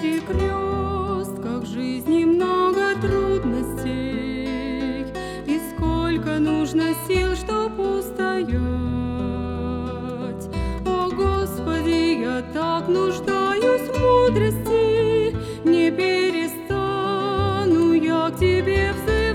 перекрестках жизни много трудностей, и сколько нужно сил, чтоб устоять. О, Господи, я так нуждаюсь в мудрости, не перестану я к Тебе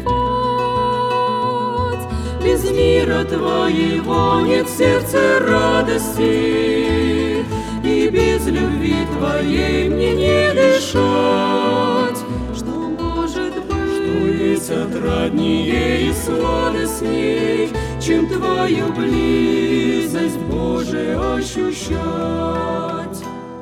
взывать. Без мира Твоего нет в сердце радости, и без любви Твоей мне не дышать. Что может быть, что есть отраднее и сладостней, чем Твою близость, Боже, ощущать?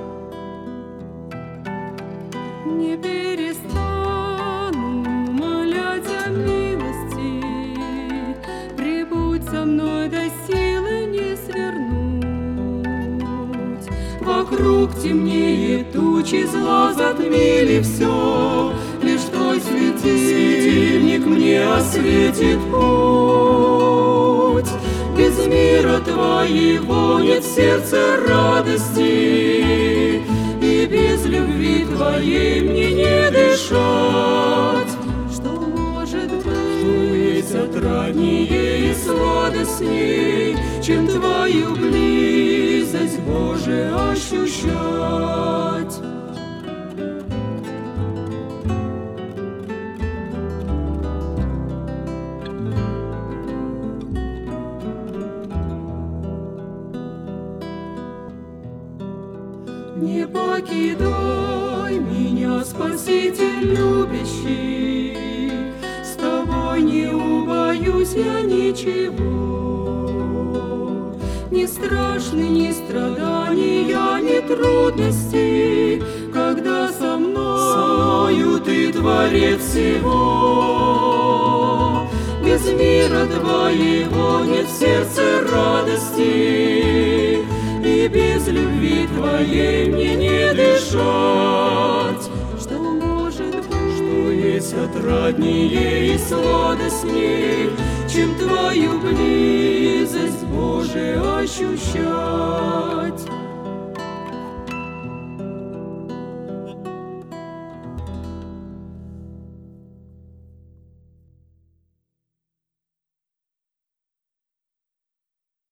Не перестану молять о милости, прибудь со мной до силы не свернуть. Вокруг темнеет тучи, зла затмили все, лишь Твой светильник мне осветит путь. Без мира Твоего нет в сердце радости, и без любви Твоей мне не дышать. Что может быть, что есть отраднее и сладостней, чем Твою близость, Боже, ощущать? Не покидай меня, Спаситель любящий, с Тобой не убоюсь я ничего. Не страшны ни страдания, ни трудности, когда со мною Ты, Творец всего. Без мира Твоего нет в сердце радости, и без любви Твоей мне не дышать. Что может быть, что есть отраднее и сладостней, чем Твою близость, Боже, ощущать?